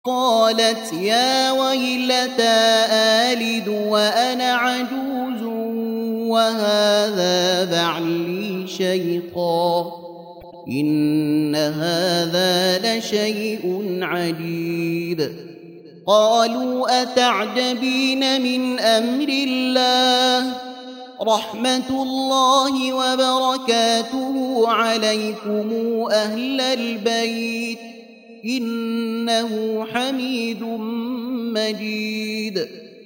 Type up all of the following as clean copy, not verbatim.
قالت يا ويلتى آلد وأنا عجوز وهذا بعلي شيخا إن هذا لشيء عجيب. قالوا أتعجبين من أمر الله رحمة الله وبركاته عليكم أهل البيت إنه حميد مجيد.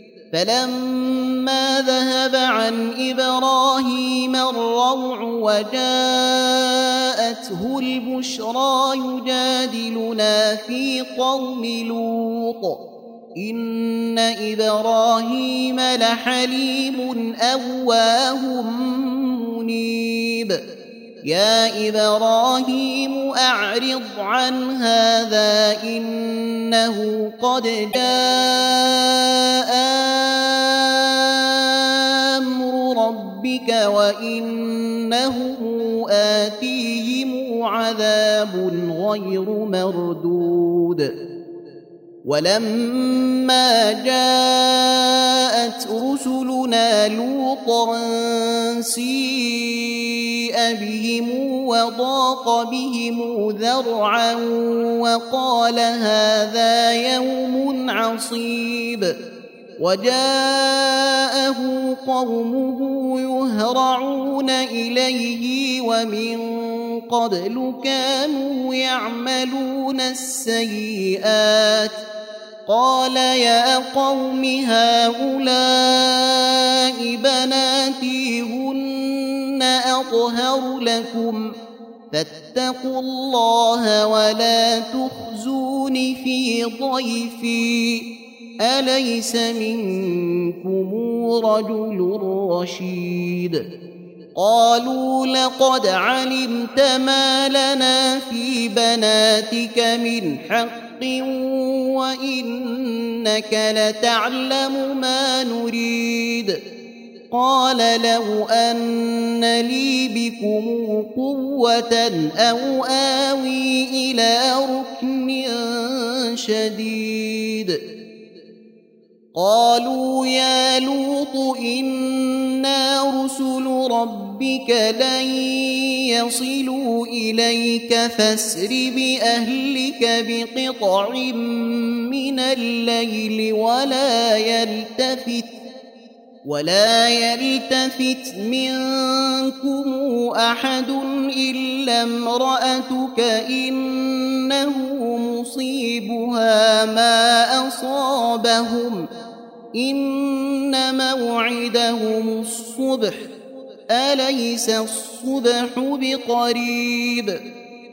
فلما ذهب عن إبراهيم الروع وجاءته البشرى يجادلنا في قوم لوط إن إبراهيم لحليم أواه منيب. يا إبراهيم أعرض عن هذا إنه قد جاء أمر ربك وإنهم آتيهم عذاب غير مردود. ولما جاءت رسلنا لوطا سيء بهم وضاق بهم ذرعا وقال هذا يوم عصيب. وجاءه قومه يهرعون إليه ومن قبل كانوا يعملون السيئات. قال يا قوم هؤلاء بناتي هن أطهر لكم فاتقوا الله ولا تخزون في ضيفي أليس منكم رجل رشيد. قالوا لقد علمت ما لنا في بناتك من حق وإنك لتعلم ما نريد. قال لو أن لي بكم قوة أو آوي إلى ركن شديد. قالوا يا لوط إنا رسل ربك لن يصلوا إليك فاسر بأهلك بقطع من الليل ولا يلتفت منكم أحد إلا امرأتك إنه مصيبها ما أصابهم إن موعدهم الصبح أليس الصبح بقريب.